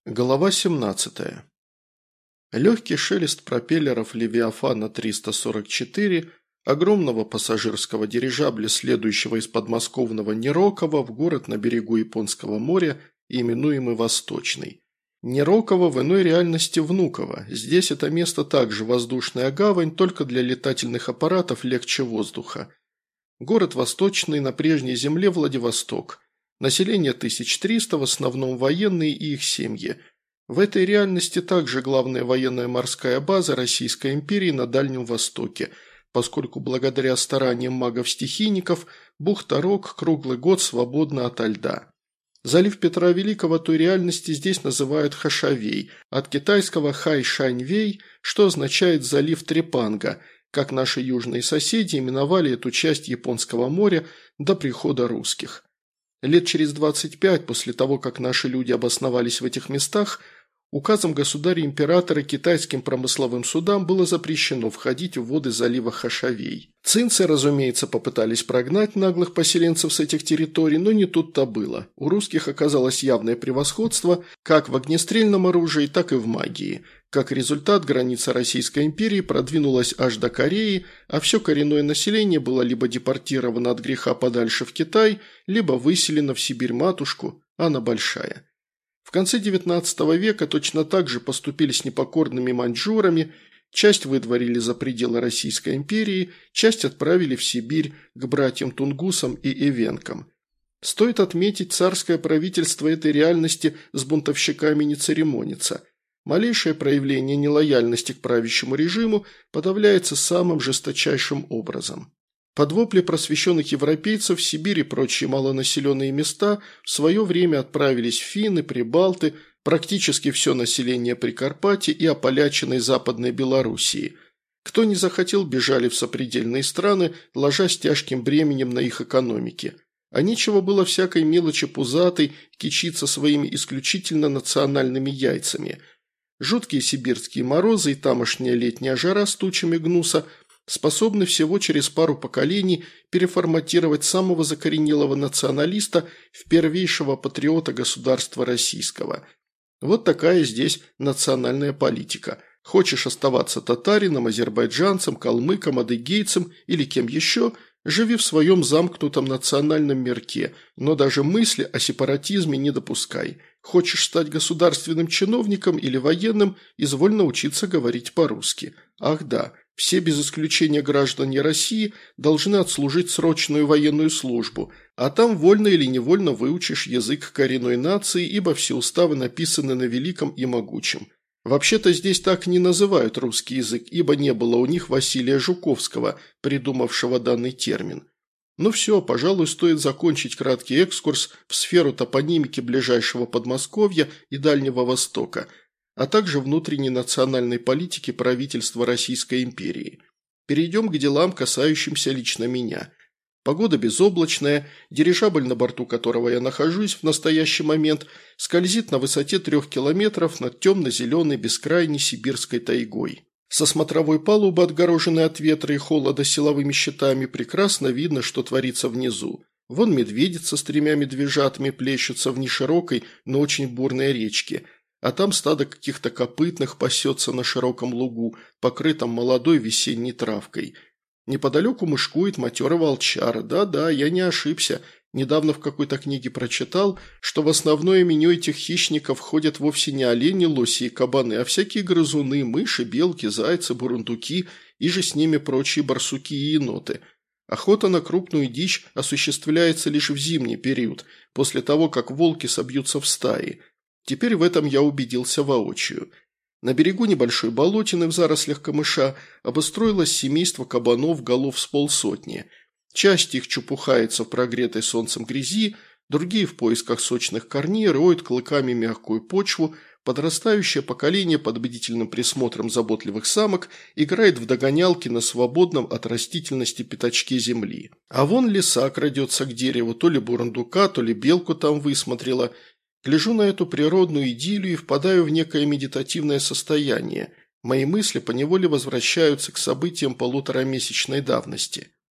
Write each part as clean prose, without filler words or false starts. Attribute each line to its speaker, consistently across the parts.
Speaker 1: Глава 17. Легкий шелест пропеллеров «Левиафана-344», огромного пассажирского дирижабля, следующего из подмосковного Нерокова в город на берегу Японского моря, именуемый Восточный. Нерокова в иной реальности Внуково. Здесь это место также воздушная гавань, только для летательных аппаратов легче воздуха. Город Восточный на прежней земле Владивосток. Население 1300, в основном военные и их семьи. В этой реальности также главная военная морская база Российской империи на Дальнем Востоке, поскольку благодаря стараниям магов-стихийников бухта Рог круглый год свободна ото льда. Залив Петра Великого той реальности здесь называют Хашавей, от китайского Хай-Шань-Вей, что означает «залив Трепанга», как наши южные соседи именовали эту часть Японского моря до прихода русских. Лет через 25 после того, как наши люди обосновались в этих местах, указом государя-императора китайским промысловым судам было запрещено входить в воды залива Хашавей. Цинцы, разумеется, попытались прогнать наглых поселенцев с этих территорий, но не тут-то было. У русских оказалось явное превосходство как в огнестрельном оружии, так и в магии. Как результат, граница Российской империи продвинулась аж до Кореи, а все коренное население было либо депортировано от греха подальше в Китай, либо выселено в Сибирь-матушку, она большая. В конце XIX века точно так же поступили с непокорными маньчжурами, часть выдворили за пределы Российской империи, часть отправили в Сибирь к братьям Тунгусам и Эвенкам. Стоит отметить, царское правительство этой реальности с бунтовщиками не церемонится. Малейшее проявление нелояльности к правящему режиму подавляется самым жесточайшим образом. Под вопли просвещенных европейцев в Сибирь и прочие малонаселенные места в свое время отправились финны, прибалты, практически все население Прикарпатья и ополяченной Западной Белоруссии. Кто не захотел, бежали в сопредельные страны, ложась тяжким бременем на их экономики. А нечего было всякой мелочи пузатой кичиться своими исключительно национальными яйцами. Жуткие сибирские морозы и тамошняя летняя жара с тучами гнуса способны всего через пару поколений переформатировать самого закоренелого националиста в первейшего патриота государства российского. Вот такая здесь национальная политика. Хочешь оставаться татарином, азербайджанцем, калмыком, адыгейцем или кем еще – живи в своем замкнутом национальном мирке, но даже мысли о сепаратизме не допускай. Хочешь стать государственным чиновником или военным, изволь научиться говорить по-русски. Ах да, все без исключения граждане России должны отслужить срочную военную службу, а там вольно или невольно выучишь язык коренной нации, ибо все уставы написаны на великом и могучем. Вообще-то здесь так не называют русский язык, ибо не было у них Василия Жуковского, придумавшего данный термин. Ну все, пожалуй, стоит закончить краткий экскурс в сферу топонимики ближайшего Подмосковья и Дальнего Востока, а также внутренней национальной политики правительства Российской империи. Перейдем к делам, касающимся лично меня. Погода безоблачная, дирижабль, на борту которого я нахожусь в настоящий момент, скользит на высоте 3 километров над темно-зеленой бескрайней сибирской тайгой. Со смотровой палубы, отгороженной от ветра и холода силовыми щитами, прекрасно видно, что творится внизу. Вон медведица с 3 медвежатами плещутся в неширокой, но очень бурной речке, а там стадо каких-то копытных пасется на широком лугу, покрытом молодой весенней травкой. Неподалеку мышкует матерый волчар. Да-да, я не ошибся. Недавно в какой-то книге прочитал, что в основное меню этих хищников входят вовсе не олени, лоси и кабаны, а всякие грызуны, мыши, белки, зайцы, бурундуки и же с ними прочие барсуки и еноты. Охота на крупную дичь осуществляется лишь в зимний период, после того, как волки собьются в стаи. Теперь в этом я убедился воочию. На берегу небольшой болотины в зарослях камыша обустроилось семейство кабанов голов с полсотни. Часть их чупухается в прогретой солнцем грязи, другие в поисках сочных корней роют клыками мягкую почву, подрастающее поколение под бдительным присмотром заботливых самок играет в догонялки на свободном от растительности пятачке земли. А вон лиса крадется к дереву, то ли бурундука, то ли белку там высмотрела. Гляжу на эту природную идиллию и впадаю в некое медитативное состояние. Мои мысли поневоле возвращаются к событиям полуторамесячной давности.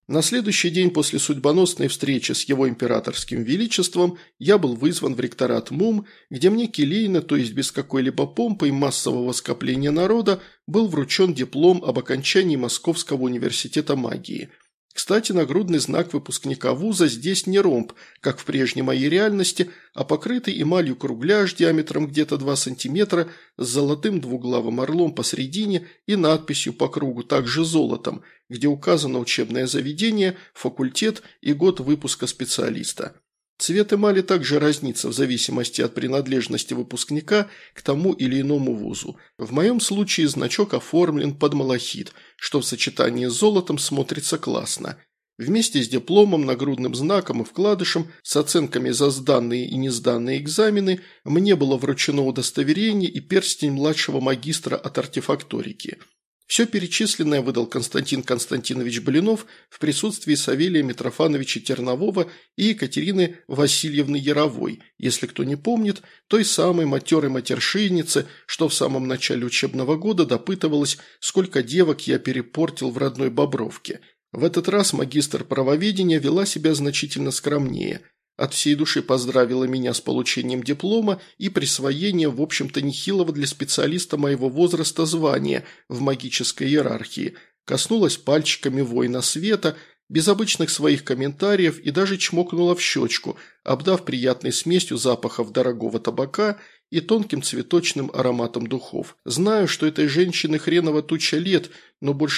Speaker 1: На следующий день после судьбоносной встречи с его императорским величеством я был вызван в ректорат МУМ, где мне келейно, то есть без какой-либо помпы и массового скопления народа, был вручен диплом об окончании Московского университета магии. Кстати, нагрудный знак выпускника вуза здесь не ромб, как в прежней моей реальности, а покрытый эмалью кругляш диаметром где-то 2 сантиметра с золотым двуглавым орлом посередине и надписью по кругу также золотом, где указано учебное заведение, факультет и год выпуска специалиста. Цвет эмали также разнится в зависимости от принадлежности выпускника к тому или иному вузу. В моем случае значок оформлен под малахит, что в сочетании с золотом смотрится классно. Вместе с дипломом, нагрудным знаком и вкладышем с оценками за сданные и несданные экзамены мне было вручено удостоверение и перстень младшего магистра от артефакторики. Все перечисленное выдал Константин Константинович Блинов в присутствии Савелия Митрофановича Тернового и Екатерины Васильевны Яровой, если кто не помнит, той самой матерой матершинницы, что в самом начале учебного года допытывалась, сколько девок я перепортил в родной Бобровке. В этот раз магистр правоведения вела себя значительно скромнее. От всей души поздравила меня с получением диплома и присвоением, в общем-то, нехилого для специалиста моего возраста звания в магической иерархии, коснулась пальчиками воина света, без обычных своих комментариев и даже чмокнула в щечку, обдав приятной смесью запахов дорогого табака и тонким цветочным ароматом духов. Знаю, что этой женщине хреново туча лет, но больше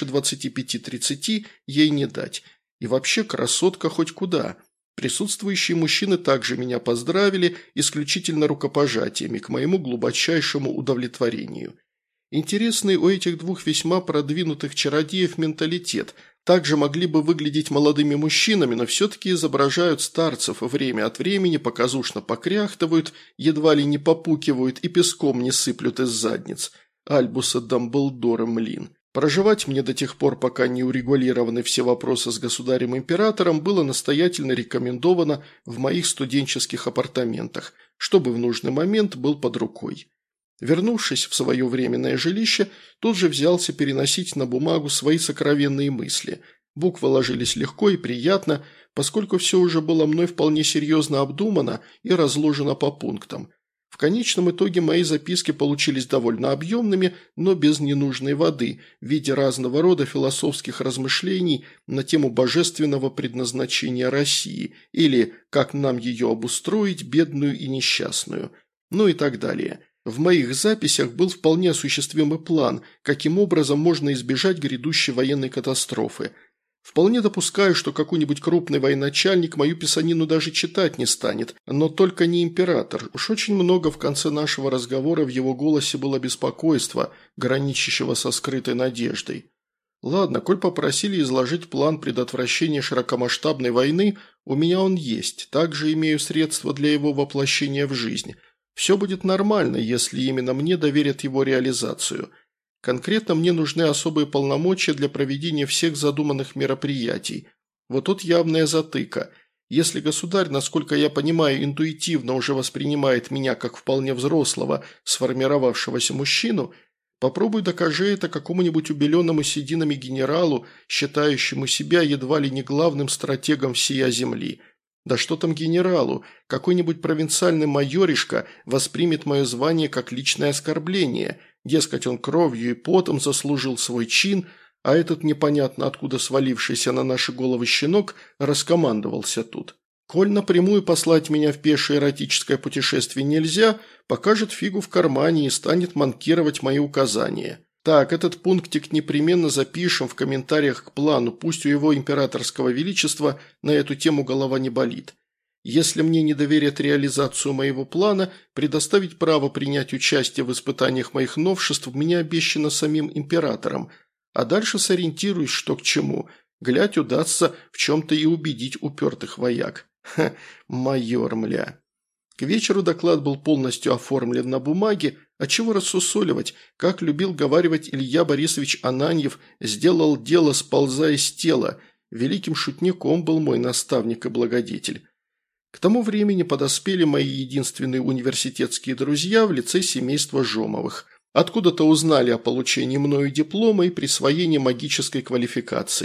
Speaker 1: 25-30 ей не дать. И вообще красотка хоть куда. Присутствующие мужчины также меня поздравили исключительно рукопожатиями, к моему глубочайшему удовлетворению. Интересный у этих двух весьма продвинутых чародеев менталитет. Также могли бы выглядеть молодыми мужчинами, но все-таки изображают старцев, время от времени показушно покряхтывают, едва ли не попукивают и песком не сыплют из задниц. Альбуса Дамблдора, млин. Проживать мне до тех пор, пока не урегулированы все вопросы с государем-императором, было настоятельно рекомендовано в моих студенческих апартаментах, чтобы в нужный момент был под рукой. Вернувшись в свое временное жилище, тут же взялся переносить на бумагу свои сокровенные мысли. Буквы ложились легко и приятно, поскольку все уже было мной вполне серьезно обдумано и разложено по пунктам. В конечном итоге мои записки получились довольно объемными, но без ненужной воды, в виде разного рода философских размышлений на тему божественного предназначения России или «как нам ее обустроить, бедную и несчастную», ну и так далее. В моих записях был вполне осуществимый план, каким образом можно избежать грядущей военной катастрофы. Вполне допускаю, что какой-нибудь крупный военачальник мою писанину даже читать не станет, но только не император. Уж очень много в конце нашего разговора в его голосе было беспокойства, граничащего со скрытой надеждой. Ладно, коль попросили изложить план предотвращения широкомасштабной войны, у меня он есть, также имею средства для его воплощения в жизнь. Все будет нормально, если именно мне доверят его реализацию. Конкретно мне нужны особые полномочия для проведения всех задуманных мероприятий. Вот тут явная затыка. Если государь, насколько я понимаю, интуитивно уже воспринимает меня как вполне взрослого, сформировавшегося мужчину, попробуй докажи это какому-нибудь убеленному сединами генералу, считающему себя едва ли не главным стратегом всея земли. Да что там генералу, какой-нибудь провинциальный майоришка воспримет мое звание как личное оскорбление, дескать, он кровью и потом заслужил свой чин, а этот непонятно откуда свалившийся на наши головы щенок раскомандовался тут. Коль напрямую послать меня в пешее эротическое путешествие нельзя, покажет фигу в кармане и станет манкировать мои указания. Так, этот пунктик непременно запишем в комментариях к плану, пусть у его императорского величества на эту тему голова не болит. Если мне не доверят реализацию моего плана, предоставить право принять участие в испытаниях моих новшеств мне обещано самим императором, а дальше сориентируюсь, что к чему. Глядь, удастся в чем-то и убедить упертых вояк. Ха, майор, мля. К вечеру доклад был полностью оформлен на бумаге, а чего рассусоливать, как любил говаривать Илья Борисович Ананьев, сделал дело, сползая с тела. Великим шутником был мой наставник и благодетель. К тому времени подоспели мои единственные университетские друзья в лице семейства Жомовых. Откуда-то узнали о получении мною диплома и присвоении магической квалификации.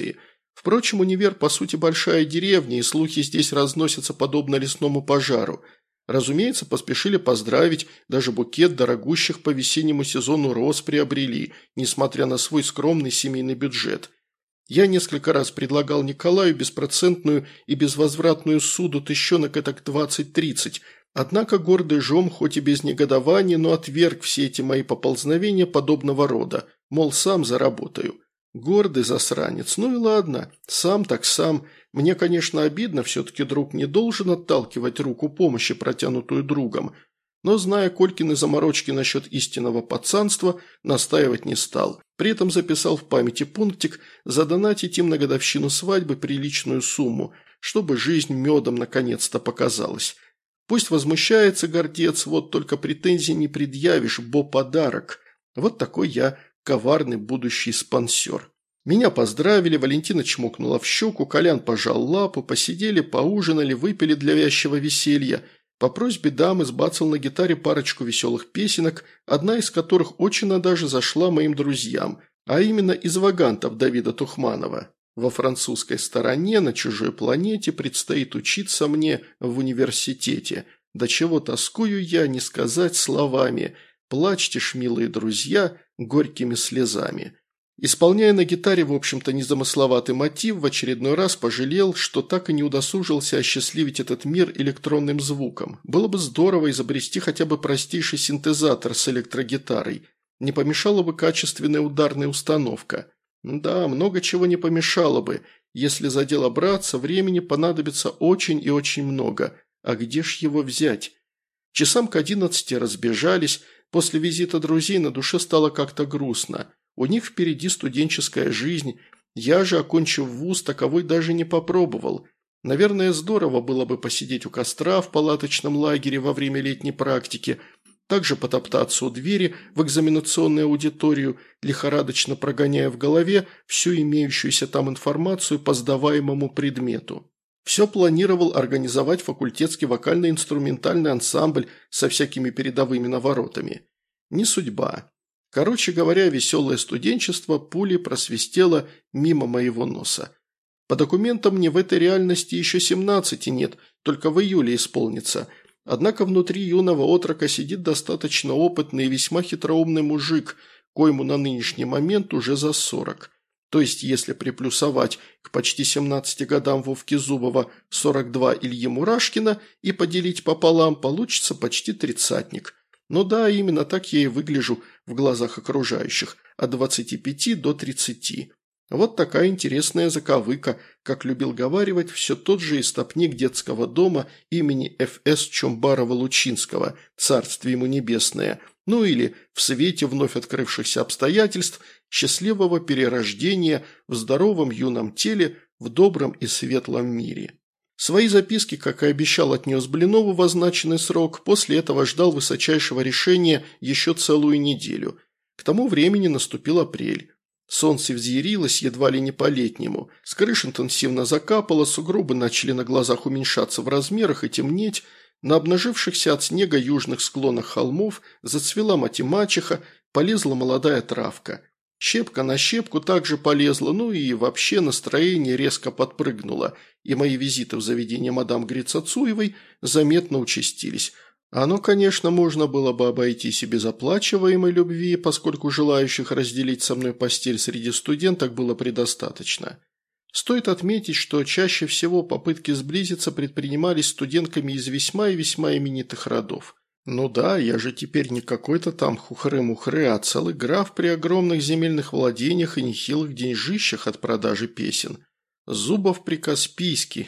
Speaker 1: Впрочем, универ по сути большая деревня, и слухи здесь разносятся подобно лесному пожару. Разумеется, поспешили поздравить, даже букет дорогущих по весеннему сезону роз приобрели, несмотря на свой скромный семейный бюджет. Я несколько раз предлагал Николаю беспроцентную и безвозвратную суду тыщенок этак 20-30, однако гордый жом, хоть и без негодования, но отверг все эти мои поползновения подобного рода, мол, сам заработаю. Гордый засранец, ну и ладно, сам так сам. Мне, конечно, обидно, все-таки друг не должен отталкивать руку помощи, протянутую другом, но, зная Колькины заморочки насчет истинного пацанства, настаивать не стал. При этом записал в памяти пунктик задонатить им на годовщину свадьбы приличную сумму, чтобы жизнь медом наконец-то показалась. Пусть возмущается гордец, вот только претензий не предъявишь, бо подарок. Вот такой я коварный будущий спонсор. Меня поздравили, Валентина чмокнула в щеку, Колян пожал лапу, посидели, поужинали, выпили для вязчего веселья. По просьбе дамы сбацал на гитаре парочку веселых песенок, одна из которых очень даже зашла моим друзьям, а именно из вагантов Давида Тухманова. Во французской стороне, на чужой планете, предстоит учиться мне в университете. До чего тоскую я, не сказать словами. Плачьте ж, милые друзья, горькими слезами. Исполняя на гитаре, в общем-то, незамысловатый мотив, в очередной раз пожалел, что так и не удосужился осчастливить этот мир электронным звуком. Было бы здорово изобрести хотя бы простейший синтезатор с электрогитарой. Не помешала бы качественная ударная установка. Да, много чего не помешало бы. Если за дело браться, времени понадобится очень и очень много. А где ж его взять? Часам к 11 разбежались. После визита друзей на душе стало как-то грустно. У них впереди студенческая жизнь. Я же, окончив вуз, таковой даже не попробовал. Наверное, здорово было бы посидеть у костра в палаточном лагере во время летней практики, также потоптаться у двери в экзаменационную аудиторию, лихорадочно прогоняя в голове всю имеющуюся там информацию по сдаваемому предмету. Все планировал организовать факультетский вокально-инструментальный ансамбль со всякими передовыми наворотами. Не судьба. Короче говоря, веселое студенчество пулей просвистело мимо моего носа. По документам мне в этой реальности еще 17 нет, только в июле исполнится. Однако внутри юного отрока сидит достаточно опытный и весьма хитроумный мужик, коему на нынешний момент уже за 40. То есть, если приплюсовать к почти 17 годам Вовки Зубова 42 Ильи Мурашкина и поделить пополам, получится почти тридцатник. Ну да, именно так я и выгляжу в глазах окружающих, от 25 до 30. Вот такая интересная заковыка, как любил говаривать все тот же истопник детского дома имени Ф.С. Чомбарова-Лучинского, царствие ему небесное, ну или в свете вновь открывшихся обстоятельств счастливого перерождения в здоровом юном теле в добром и светлом мире. Свои записки, как и обещал, отнес Блинову в означенный срок, после этого ждал высочайшего решения еще целую неделю. К тому времени наступил апрель. Солнце взъярилось едва ли не по-летнему, с крыш интенсивно закапало, сугробы начали на глазах уменьшаться в размерах и темнеть, на обнажившихся от снега южных склонах холмов зацвела мать-и-мачеха, полезла молодая травка. Щепка на щепку также полезла, ну и вообще настроение резко подпрыгнуло, и мои визиты в заведение мадам Грицацуевой заметно участились. Оно, конечно, можно было бы обойтись и без оплачиваемой любви, поскольку желающих разделить со мной постель среди студенток было предостаточно. Стоит отметить, что чаще всего попытки сблизиться предпринимались студентками из весьма и весьма именитых родов. Ну да, я же теперь не какой-то там хухры-мухры, а целый граф при огромных земельных владениях и нехилых деньжищах от продажи песен. Зубов при-Каспийский,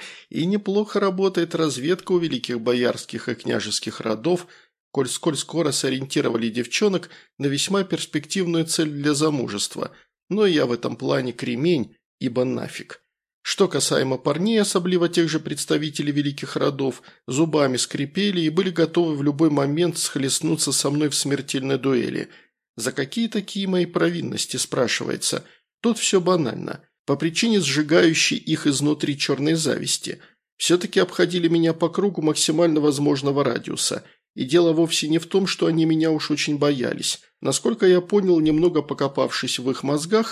Speaker 1: и неплохо работает разведка у великих боярских и княжеских родов, коль скоро сориентировали девчонок на весьма перспективную цель для замужества, но я в этом плане кремень, ибо нафиг. Что касаемо парней, особливо тех же представителей великих родов, зубами скрипели и были готовы в любой момент схлестнуться со мной в смертельной дуэли. За какие такие мои провинности, спрашивается? Тут все банально. По причине сжигающей их изнутри черной зависти. Все-таки обходили меня по кругу максимально возможного радиуса. И дело вовсе не в том, что они меня уж очень боялись. Насколько я понял, немного покопавшись в их мозгах,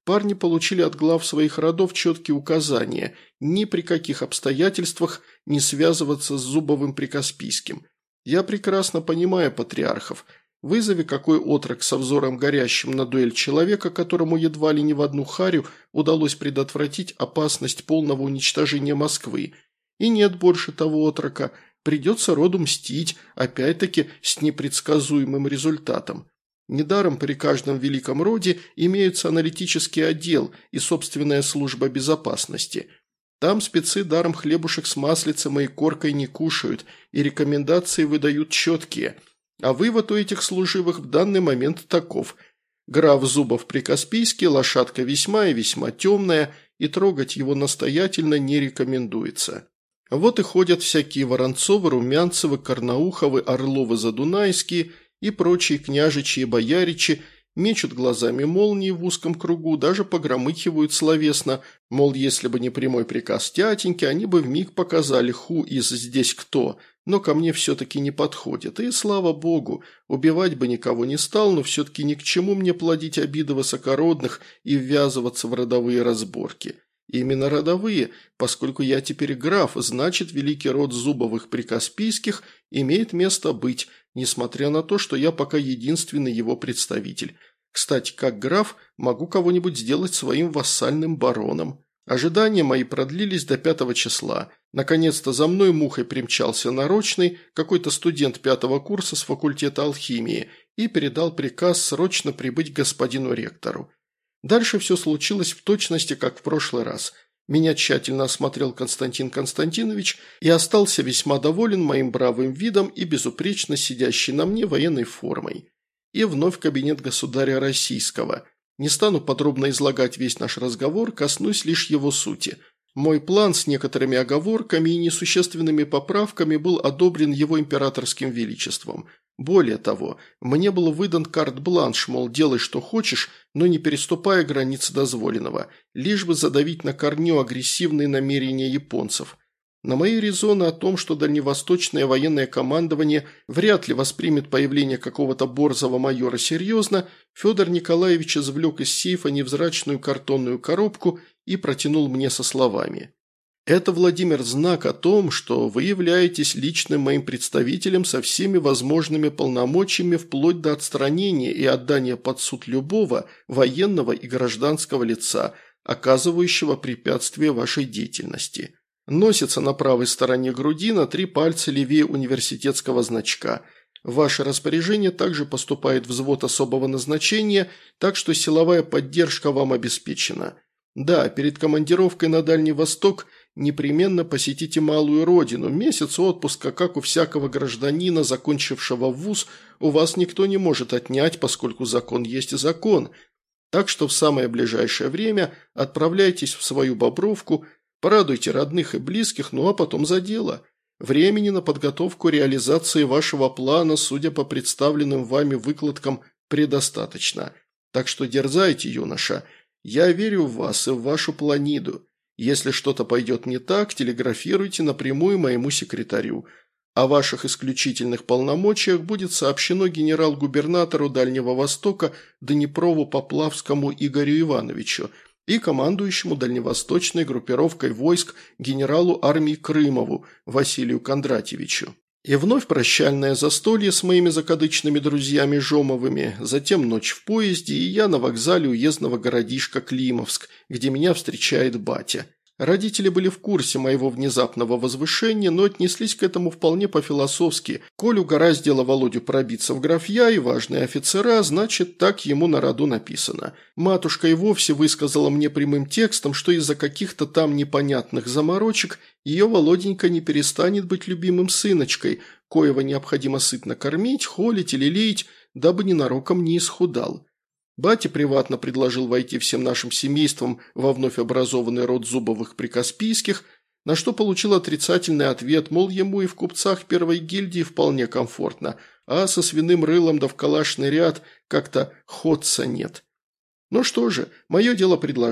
Speaker 1: парни получили от глав своих родов четкие указания ни при каких обстоятельствах не связываться с Зубовым Прикаспийским. Я прекрасно понимаю патриархов. Вызови какой отрок со взором горящим на дуэль человека, которому едва ли не в одну харю удалось предотвратить опасность полного уничтожения Москвы. И нет больше того отрока, придется роду мстить, опять-таки с непредсказуемым результатом. Недаром при каждом великом роде имеются аналитический отдел и собственная служба безопасности. Там спецы даром хлебушек с маслицем и коркой не кушают, и рекомендации выдают четкие. А вывод у этих служивых в данный момент таков. Граф Зубов Прикаспийский, лошадка весьма и весьма темная, и трогать его настоятельно не рекомендуется. Вот и ходят всякие Воронцовы, Румянцевы, Карнауховы, Орловы Задунайские и прочие княжичи и бояричи, мечут глазами молнии в узком кругу, даже погромыхивают словесно, мол, если бы не прямой приказ тятеньки, они бы вмиг показали ху из «здесь кто», но ко мне все-таки не подходит, и слава богу, убивать бы никого не стал, но все-таки ни к чему мне плодить обиды высокородных и ввязываться в родовые разборки. Именно родовые, поскольку я теперь граф, значит, великий род Зубовых Прикаспийских имеет место быть, несмотря на то, что я пока единственный его представитель. Кстати, как граф, могу кого-нибудь сделать своим вассальным бароном. Ожидания мои продлились до 5 числа. Наконец-то за мной мухой примчался нарочный, какой-то студент 5-го курса с факультета алхимии, и передал приказ срочно прибыть к господину ректору. Дальше все случилось в точности, как в прошлый раз. Меня тщательно осмотрел Константин Константинович и остался весьма доволен моим бравым видом и безупречно сидящей на мне военной формой. И вновь в кабинет государя российского. Не стану подробно излагать весь наш разговор, коснусь лишь его сути. Мой план с некоторыми оговорками и несущественными поправками был одобрен его императорским величеством. Более того, мне был выдан карт-бланш, мол, делай что хочешь, но не переступая границы дозволенного, лишь бы задавить на корню агрессивные намерения японцев. На мои резоны о том, что дальневосточное военное командование вряд ли воспримет появление какого-то борзого майора серьезно, Федор Николаевич извлек из сейфа невзрачную картонную коробку и протянул мне со словами: «Это, Владимир, знак о том, что вы являетесь личным моим представителем со всеми возможными полномочиями вплоть до отстранения и отдания под суд любого военного и гражданского лица, оказывающего препятствие вашей деятельности. Носится на правой стороне груди на 3 пальца левее университетского значка. В ваше распоряжение также поступает взвод особого назначения, так что силовая поддержка вам обеспечена. Да, перед командировкой на Дальний Восток непременно посетите малую родину. Месяц отпуска, как у всякого гражданина, закончившего вуз, у вас никто не может отнять, поскольку закон есть закон. Так что в самое ближайшее время отправляйтесь в свою Бобровку, порадуйте родных и близких, ну а потом за дело. Времени на подготовку реализации вашего плана, судя по представленным вами выкладкам, предостаточно. Так что дерзайте, юноша. Я верю в вас и в вашу планиду. Если что-то пойдет не так, телеграфируйте напрямую моему секретарю. О ваших исключительных полномочиях будет сообщено генерал-губернатору Дальнего Востока Днепрову-Поплавскому Игорю Ивановичу и командующему дальневосточной группировкой войск генералу армии Крымову Василию Кондратьевичу. И вновь прощальное застолье с моими закадычными друзьями Жомовыми, затем ночь в поезде, и я на вокзале уездного городишка Климовск, где меня встречает батя. Родители были в курсе моего внезапного возвышения, но отнеслись к этому вполне по-философски. Коль угораздило Володю пробиться в графья и важные офицера, значит, так ему на роду написано. Матушка и вовсе высказала мне прямым текстом, что из-за каких-то там непонятных заморочек ее Володенька не перестанет быть любимым сыночкой, коего необходимо сытно кормить, холить или леять, дабы ненароком не исхудал. Батя приватно предложил войти всем нашим семейством во вновь образованный род Зубовых Прикаспийских, на что получил отрицательный ответ, мол, ему и в купцах первой гильдии вполне комфортно, а со свиным рылом да в калашный ряд как-то ходца нет. Ну что же, мое дело предложить.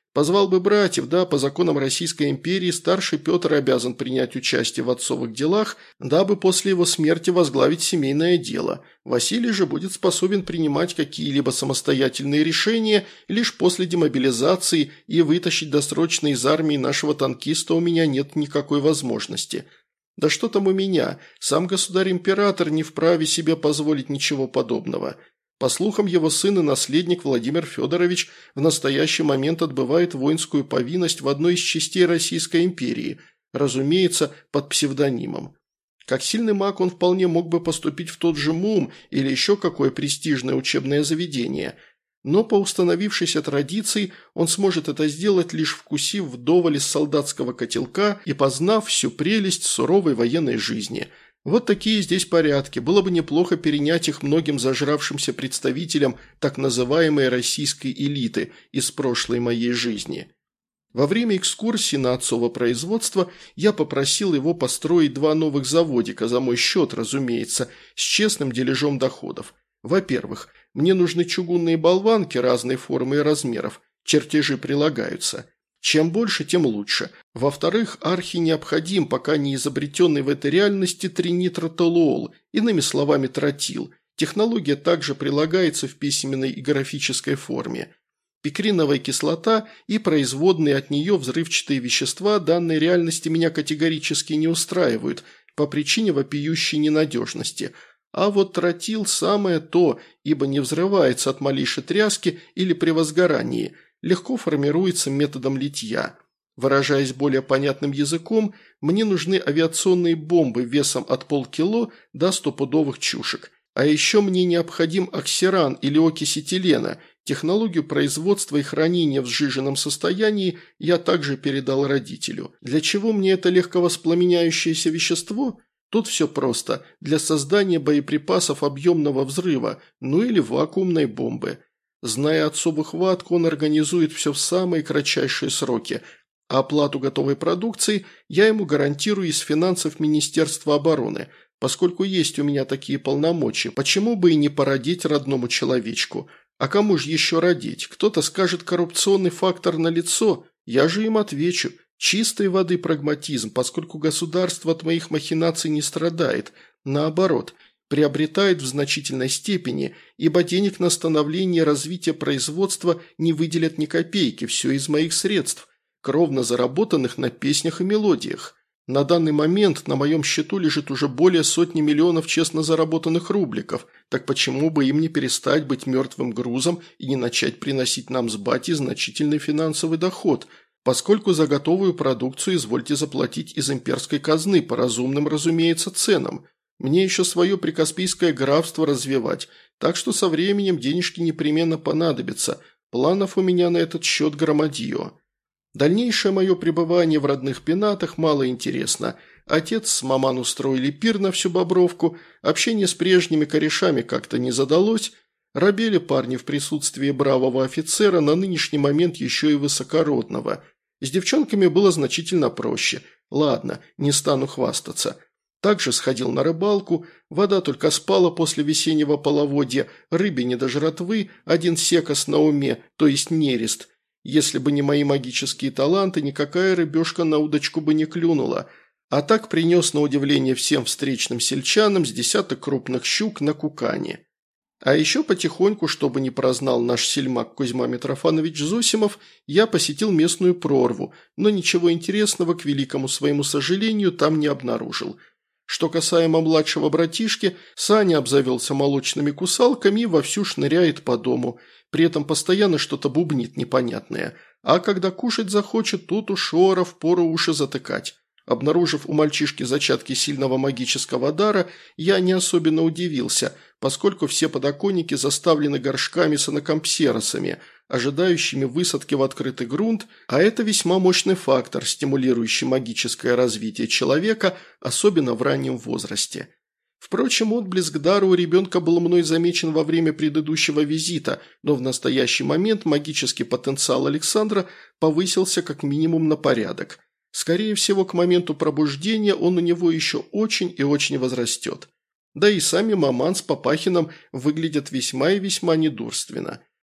Speaker 1: Позвал бы братьев, да, по законам Российской империи старший Петр обязан принять участие в отцовых делах, дабы после его смерти возглавить семейное дело. Василий же будет способен принимать какие-либо самостоятельные решения лишь после демобилизации, и вытащить досрочно из армии нашего танкиста у меня нет никакой возможности. Да что там у меня, сам государь-император не вправе себе позволить ничего подобного. По слухам, его сын и наследник Владимир Федорович в настоящий момент отбывает воинскую повинность в одной из частей Российской империи, разумеется, под псевдонимом. Как сильный маг он вполне мог бы поступить в тот же МУМ или еще какое престижное учебное заведение, но по установившейся традиции он сможет это сделать, лишь вкусив вдоволь из солдатского котелка и познав всю прелесть суровой военной жизни – вот такие здесь порядки, было бы неплохо перенять их многим зажравшимся представителям так называемой российской элиты из прошлой моей жизни. Во время экскурсии на отцово производство я попросил его построить 2 новых заводика, за мой счет, разумеется, с честным дележом доходов. Во-первых, мне нужны чугунные болванки разной формы и размеров, чертежи прилагаются. Чем больше, тем лучше. Во-вторых, архи необходим, пока не изобретенный в этой реальности тринитротолуол, иными словами тротил. Технология также прилагается в письменной и графической форме. Пикриновая кислота и производные от нее взрывчатые вещества данной реальности меня категорически не устраивают по причине вопиющей ненадежности. А вот тротил самое то, ибо не взрывается от малейшей тряски или при возгорании – легко формируется методом литья. Выражаясь более понятным языком, мне нужны авиационные бомбы весом от полкило до 100-пудовых чушек. А еще мне необходим оксиран или окись этилена. Технологию производства и хранения в сжиженном состоянии я также передал родителю. Для чего мне это легковоспламеняющееся вещество? Тут все просто. Для создания боеприпасов объемного взрыва, ну или вакуумной бомбы. Зная отцову хватку, он организует все в самые кратчайшие сроки, а оплату готовой продукции я ему гарантирую из финансов Министерства обороны, поскольку есть у меня такие полномочия, почему бы и не породить родному человечку. А кому же еще родить? Кто-то скажет, коррупционный фактор налицо, я же им отвечу. Чистой воды прагматизм, поскольку государство от моих махинаций не страдает, наоборот – приобретает в значительной степени, ибо денег на становление и развитие производства не выделят ни копейки, все из моих средств, кровно заработанных на песнях и мелодиях. На данный момент на моем счету лежит уже более 100 миллионов честно заработанных рубликов, так почему бы им не перестать быть мертвым грузом и не начать приносить нам с батей значительный финансовый доход, поскольку за готовую продукцию извольте заплатить из имперской казны по разумным, разумеется, ценам. Мне еще свое прикаспийское графство развивать, так что со временем денежки непременно понадобятся. Планов у меня на этот счет громадье. Дальнейшее мое пребывание в родных пенатах мало интересно. Отец с маман устроили пир на всю Бобровку, общение с прежними корешами как-то не задалось. Робели парни в присутствии бравого офицера, на нынешний момент еще и высокородного. С девчонками было значительно проще. Ладно, не стану хвастаться. Также сходил на рыбалку, вода только спала после весеннего половодья, рыбе не до жратвы, один секос на уме, то есть нерест. Если бы не мои магические таланты, никакая рыбешка на удочку бы не клюнула. А так принес на удивление всем встречным сельчанам с десяток крупных щук на кукане. А еще потихоньку, чтобы не прознал наш сельмак Кузьма Митрофанович Зосимов, я посетил местную прорву, но ничего интересного, к великому своему сожалению, там не обнаружил. Что касаемо младшего братишки, Саня обзавелся молочными кусалками и вовсю шныряет по дому, при этом постоянно что-то бубнит непонятное, а когда кушать захочет, тут у Шора впору уши затыкать. Обнаружив у мальчишки зачатки сильного магического дара, я не особенно удивился, поскольку все подоконники заставлены горшками с анакампсеросами, ожидающими высадки в открытый грунт, а это весьма мощный фактор, стимулирующий магическое развитие человека, особенно в раннем возрасте. Впрочем, отблеск дара у ребенка был мной замечен во время предыдущего визита, но в настоящий момент магический потенциал Александра повысился как минимум на порядок. Скорее всего, к моменту пробуждения он у него еще очень и очень возрастет. Да и сами маман с Папахиным выглядят весьма и весьма недурственно.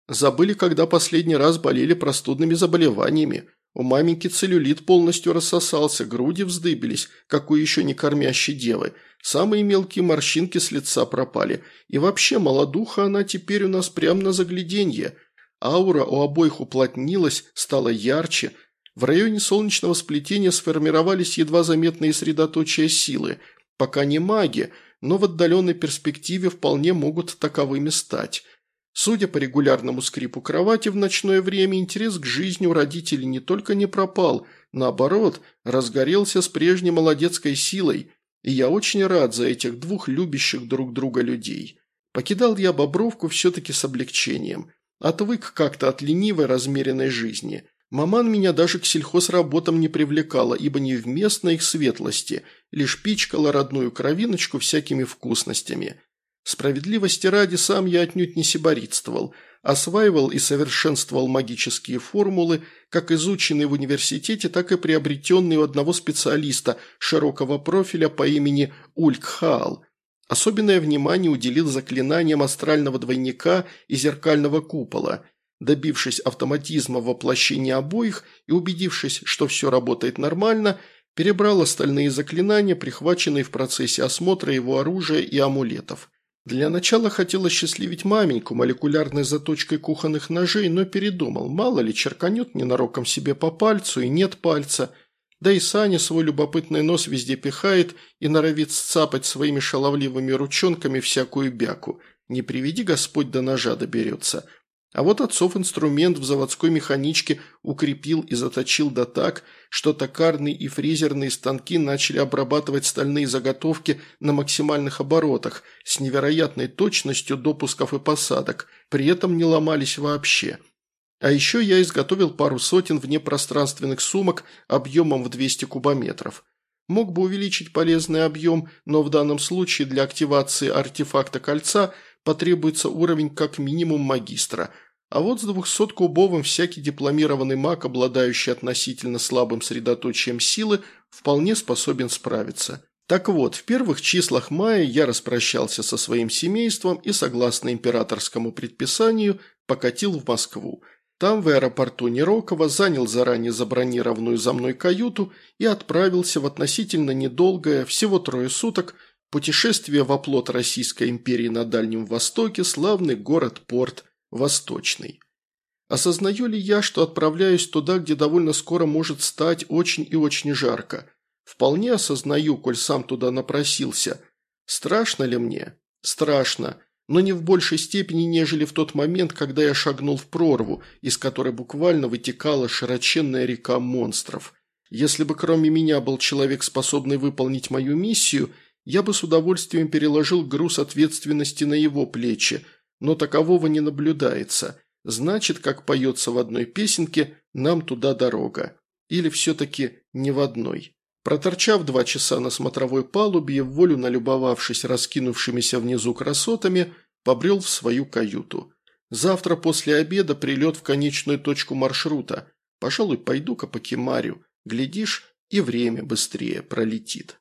Speaker 1: Забыли, когда последний раз болели простудными заболеваниями. У маменьки целлюлит полностью рассосался, груди вздыбились, как у еще не кормящей девы. Самые мелкие морщинки с лица пропали. И вообще, молодуха она теперь у нас прямо на загляденье. Аура у обоих уплотнилась, стала ярче. В районе солнечного сплетения сформировались едва заметные средоточия силы. Пока не маги, но в отдаленной перспективе вполне могут таковыми стать. Судя по регулярному скрипу кровати в ночное время, интерес к жизни у родителей не только не пропал, наоборот, разгорелся с прежней молодецкой силой, и я очень рад за этих двух любящих друг друга людей. Покидал я Бобровку все-таки с облегчением. Отвык как-то от ленивой, размеренной жизни. Маман меня даже к сельхозработам не привлекала, ибо невместно их светлости, лишь пичкала родную кровиночку всякими вкусностями. Справедливости ради, сам я отнюдь не сиборитствовал, осваивал и совершенствовал магические формулы, как изученные в университете, так и приобретенные у одного специалиста широкого профиля по имени Ульк-Хаал. Особенное внимание уделил заклинаниям астрального двойника и зеркального купола. Добившись автоматизма воплощения обоих и убедившись, что все работает нормально, перебрал остальные заклинания, прихваченные в процессе осмотра его оружия и амулетов. Для начала хотел осчастливить маменьку молекулярной заточкой кухонных ножей, но передумал, мало ли черканет ненароком себе по пальцу и нет пальца. Да и Саня свой любопытный нос везде пихает и норовит сцапать своими шаловливыми ручонками всякую бяку. Не приведи Господь, до ножа доберется. А вот отцов инструмент в заводской механичке укрепил и заточил да так, что токарные и фрезерные станки начали обрабатывать стальные заготовки на максимальных оборотах, с невероятной точностью допусков и посадок, при этом не ломались вообще. А еще я изготовил пару сотен внепространственных сумок объемом в 200 кубометров. Мог бы увеличить полезный объем, но в данном случае для активации артефакта кольца потребуется уровень как минимум магистра, а вот с 200-кубовым всякий дипломированный маг, обладающий относительно слабым средоточием силы, вполне способен справиться. Так вот, в первых числах мая я распрощался со своим семейством и, согласно императорскому предписанию, покатил в Москву. Там, в аэропорту Нерокова, занял заранее забронированную за мной каюту и отправился в относительно недолгое, всего 3 суток, путешествие в оплот Российской империи на Дальнем Востоке, славный город-порт Восточный. Осознаю ли я, что отправляюсь туда, где довольно скоро может стать очень и очень жарко? Вполне осознаю, коль сам туда напросился. Страшно ли мне? Страшно, но не в большей степени, нежели в тот момент, когда я шагнул в прорву, из которой буквально вытекала широченная река монстров. Если бы кроме меня был человек, способный выполнить мою миссию, я бы с удовольствием переложил груз ответственности на его плечи, но такового не наблюдается. Значит, как поется в одной песенке, нам туда дорога. Или все-таки не в одной. Проторчав 2 часа на смотровой палубе и вволю налюбовавшись раскинувшимися внизу красотами, побрел в свою каюту. Завтра после обеда прилет в конечную точку маршрута. Пожалуй, пойду-ка покемарю. Глядишь, и время быстрее пролетит.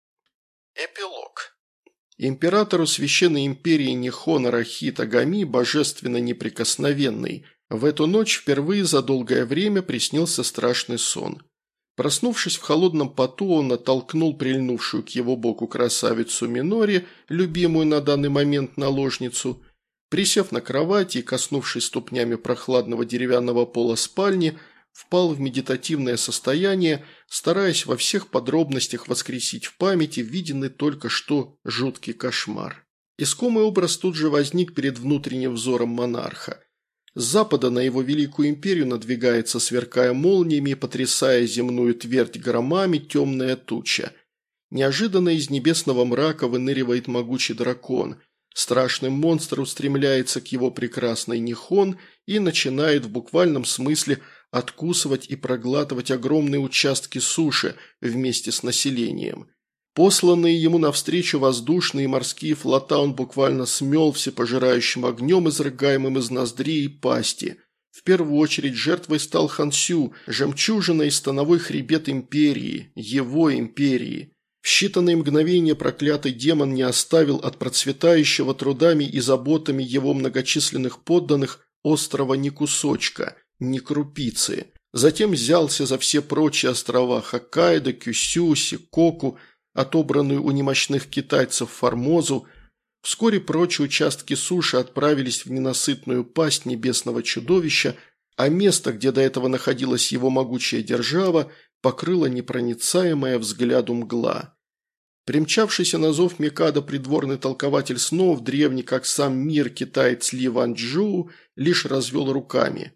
Speaker 1: Эпилог. Императору Священной Империи Нихон Арахит Агами, божественно неприкосновенный, в эту ночь впервые за долгое время приснился страшный сон. Проснувшись в холодном поту, он оттолкнул прильнувшую к его боку красавицу Минори, любимую на данный момент наложницу. Присев на кровати и коснувшись ступнями прохладного деревянного пола спальни, впал в медитативное состояние, стараясь во всех подробностях воскресить в памяти виденный только что жуткий кошмар. Искомый образ тут же возник перед внутренним взором монарха. С запада на его великую империю надвигается, сверкая молниями и потрясая земную твердь громами, темная туча. Неожиданно из небесного мрака выныривает могучий дракон. Страшный монстр устремляется к его прекрасной Нихон и начинает в буквальном смысле откусывать и проглатывать огромные участки суши вместе с населением. Посланные ему навстречу воздушные и морские флота он буквально смел всепожирающим огнем, изрыгаемым из ноздрей и пасти. В первую очередь жертвой стал Хансю, жемчужина и становой хребет империи, его империи. В считанные мгновения проклятый демон не оставил от процветающего трудами и заботами его многочисленных подданных острова ни кусочка, ни крупицы. Затем взялся за все прочие острова Хоккайдо, Кюсю, Сикоку, отобранную у немощных китайцев Формозу. Вскоре прочие участки суши отправились в ненасытную пасть небесного чудовища, а место, где до этого находилась его могучая держава, покрыла непроницаемая взгляду мгла. Примчавшийся на зов Микадо придворный толкователь снов, древний как сам мир китаец Ли Ванчжоу, лишь развел руками.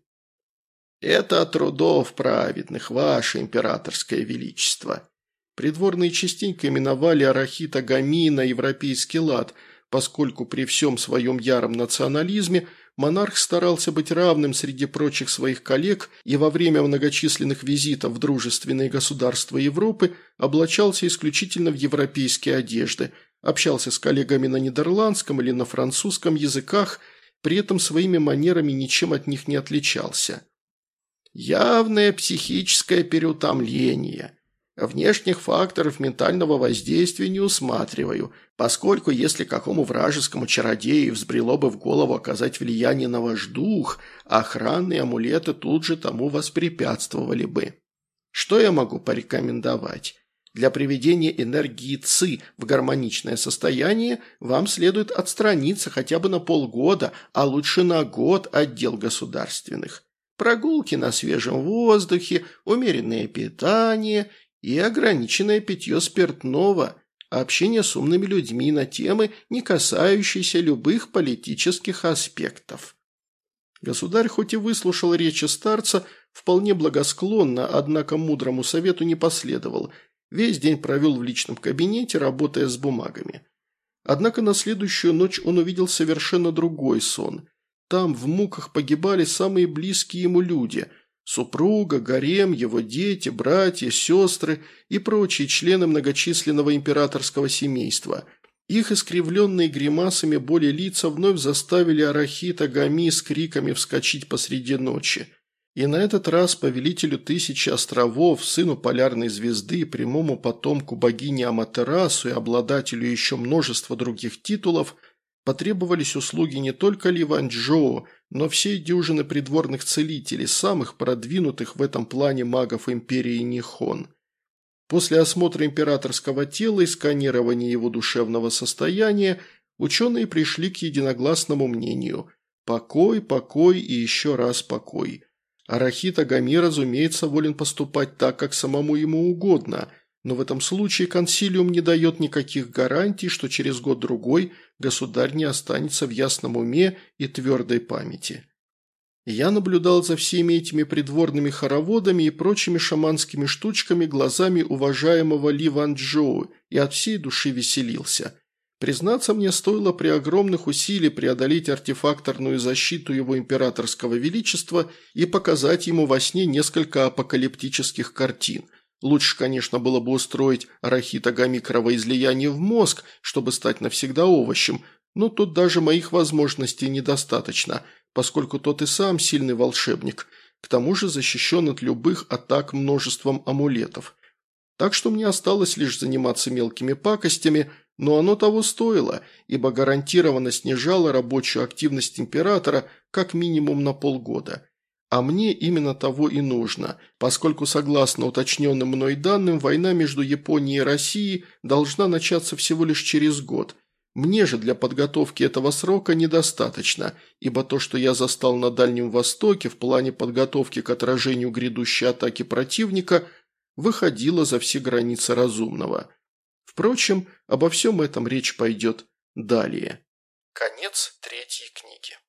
Speaker 1: «Это от трудов праведных, ваше императорское величество». Придворные частенько именовали Арахита Гами на европейский лад, поскольку при всем своем яром национализме монарх старался быть равным среди прочих своих коллег и во время многочисленных визитов в дружественные государства Европы облачался исключительно в европейские одежды, общался с коллегами на нидерландском или на французском языках, при этом своими манерами ничем от них не отличался. «Явное психическое переутомление. Внешних факторов ментального воздействия не усматриваю, поскольку если какому вражескому чародею взбрело бы в голову оказать влияние на ваш дух, охранные амулеты тут же тому воспрепятствовали бы. Что я могу порекомендовать? Для приведения энергии ЦИ в гармоничное состояние вам следует отстраниться хотя бы на полгода, а лучше на год от дел государственных. Прогулки на свежем воздухе, умеренное питание – и ограниченное питье спиртного, общение с умными людьми на темы, не касающиеся любых политических аспектов. Государь хоть и выслушал речи старца, вполне благосклонно, однако мудрому совету не последовал, весь день провел в личном кабинете, работая с бумагами. Однако на следующую ночь он увидел совершенно другой сон. Там в муках погибали самые близкие ему люди – супруга, гарем, его дети, братья, сестры и прочие члены многочисленного императорского семейства. Их искривленные гримасами боли лица вновь заставили Арахита Гами с криками вскочить посреди ночи. И на этот раз повелителю тысячи островов, сыну полярной звезды, прямому потомку богини Аматерасу и обладателю еще множества других титулов, потребовались услуги не только Ли Ванчжоу, но всей дюжины придворных целителей, самых продвинутых в этом плане магов империи Нихон. После осмотра императорского тела и сканирования его душевного состояния ученые пришли к единогласному мнению – покой, покой и еще раз покой. Арахита Гами, разумеется, волен поступать так, как самому ему угодно, но в этом случае консилиум не дает никаких гарантий, что через год-другой государь не останется в ясном уме и твердой памяти. Я наблюдал за всеми этими придворными хороводами и прочими шаманскими штучками глазами уважаемого Ли Ванчжоу и от всей души веселился. Признаться, мне стоило при огромных усилиях преодолеть артефакторную защиту его императорского величества и показать ему во сне несколько апокалиптических картин. Лучше, конечно, было бы устроить Арахита Гами кровоизлияние в мозг, чтобы стать навсегда овощем, но тут даже моих возможностей недостаточно, поскольку тот и сам сильный волшебник, к тому же защищен от любых атак множеством амулетов. Так что мне осталось лишь заниматься мелкими пакостями, но оно того стоило, ибо гарантированно снижало рабочую активность императора как минимум на полгода. А мне именно того и нужно, поскольку, согласно уточненным мной данным, война между Японией и Россией должна начаться всего лишь через год. Мне же для подготовки этого срока недостаточно, ибо то, что я застал на Дальнем Востоке в плане подготовки к отражению грядущей атаки противника, выходило за все границы разумного. Впрочем, обо всем этом речь пойдет далее. Конец 3 книги.